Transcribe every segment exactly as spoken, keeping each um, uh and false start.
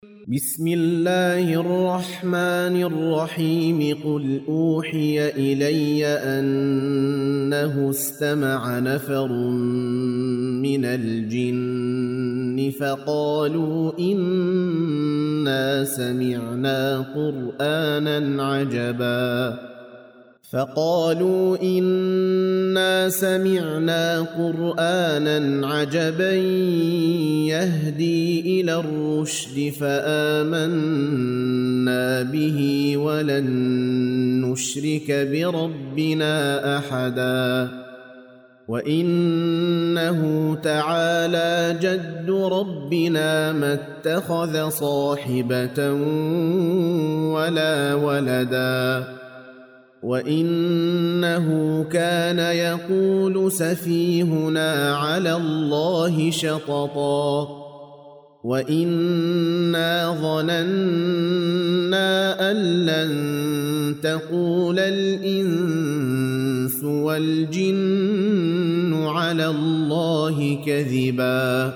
بسم الله الرحمن الرحيم قل أوحي إلي أنه استمع نفر من الجن فقالوا إنا سمعنا قرآنا عجبا فقالوا إنا سمعنا قرآنا عجبا يهدي إلى الرشد فآمنا به ولن نشرك بربنا أحدا وإنه تعالى جد ربنا ما اتخذ صاحبة ولا ولدا وإنه كان يقول سفيهنا على الله شططا وإنا ظننا أن لن تقول الإنس والجن على الله كذبا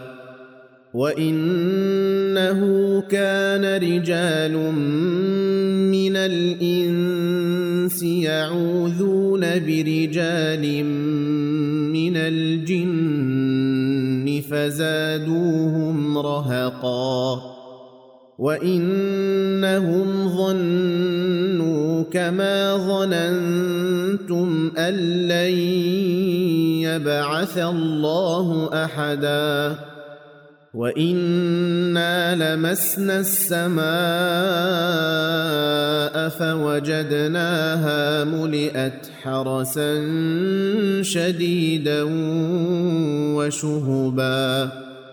وإنه كان رجال من الإنس يعوذون برجال من الجن فزادوهم رهقا وإنهم ظنوا كما ظننتم أن لن يبعث الله أحدا وإنا لمسنا السماء فوجدناها ملئت حرسا شديدا وشهبا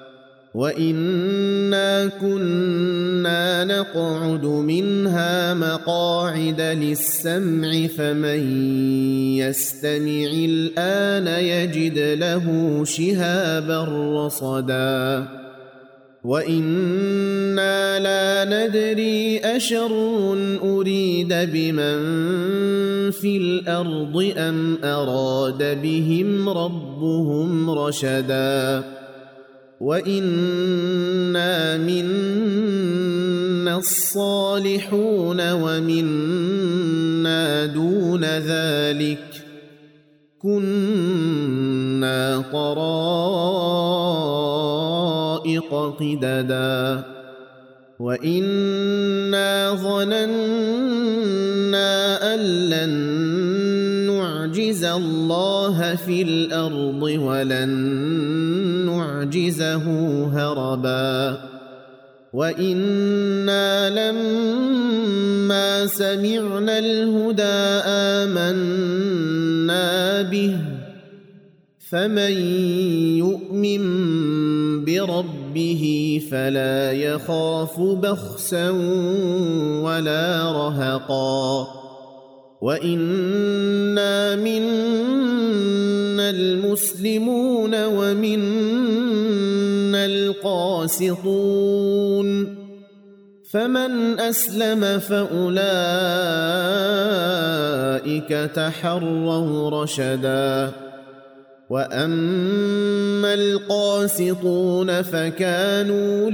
وإنا كنا نقعد منها مقاعد للسمع فمن يستمع الآن يجد له شهابا رصدا وإنا لا ندري أشر أريد بمن في الأرض أم أراد بهم ربهم رشدا وإنا منا الصالحون ومنا دون ذلك كنا طرائق قددا وإنا ظننا أن لن نعجز الله في الأرض ولن نعجزه هربا وإنا لما سمعنا الهدى آمنا به فمن يؤمن بربه فلا يخاف بخسا ولا رهقا وإنا منا المسلمون ومنا القاسطون فمن أسلم فأولئك تحروا رشدا وأما القاسطون فكانوا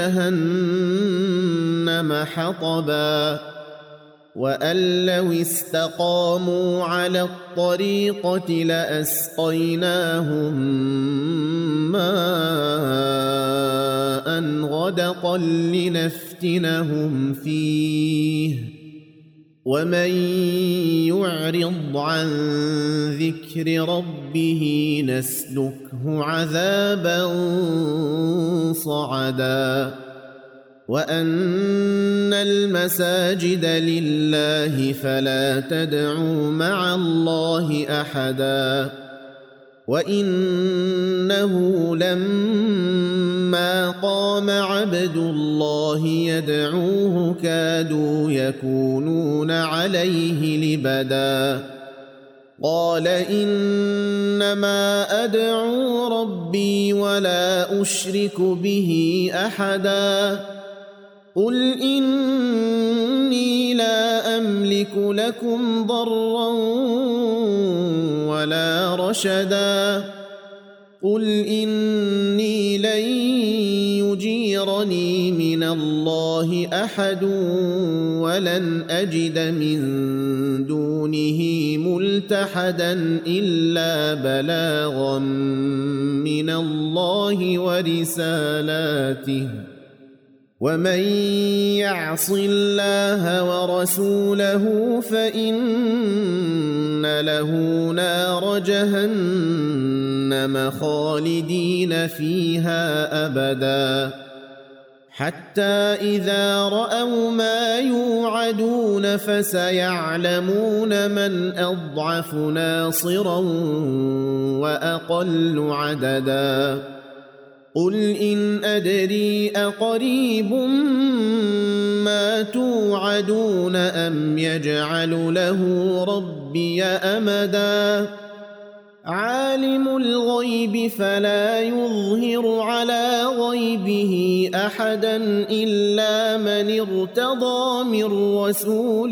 لجهنم حطبا وأن لو استقاموا على الطريقة لأسقيناهم ماء غدقا لنفتنهم فيه ومن يعرض عن ذكر ربه نسلكه عذابا صعدا وأن المساجد لله فلا تدعوا مع الله أحدا وإنه لما قام عبد الله يدعوه كادوا يكونون عليه لبدا قال إنما أدعو ربي ولا أشرك به أحدا قل إني لا أملك لكم ضرا ولا رشدا قل إني لن يجيرني من الله أحد ولن أجد من دونه ملتحدا إلا بلاغا من الله ورسالاته ومن يعص الله ورسوله فإن له نار جهنم خالدين فيها أبدا حتى إذا رأوا ما يوعدون فسيعلمون من أضعف ناصرا وأقل عددا قل إن أدري أقريب ما توعدون أم يجعل له ربي أمدا عالم الغيب فلا يظهر على غيبه أحدا إلا من ارتضى من رسول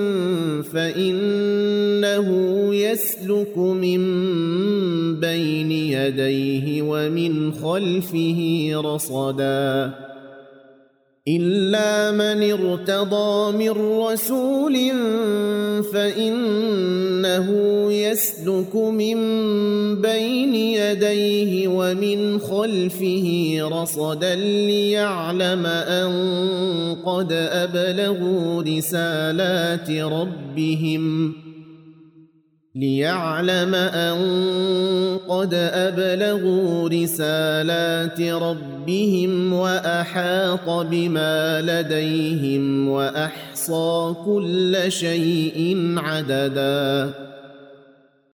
فإنه يسلك من بين يديه ومن خلفه رصدا إلا من ارتضى من رسول فإنه يسلك من بين يديه ومن خلفه رصدا ليعلم أن قد أبلغوا رسالات ربهم ليعلم أن قد أبلغوا رسالات ربهم وأحاط بما لديهم وأحصى كل شيء عددا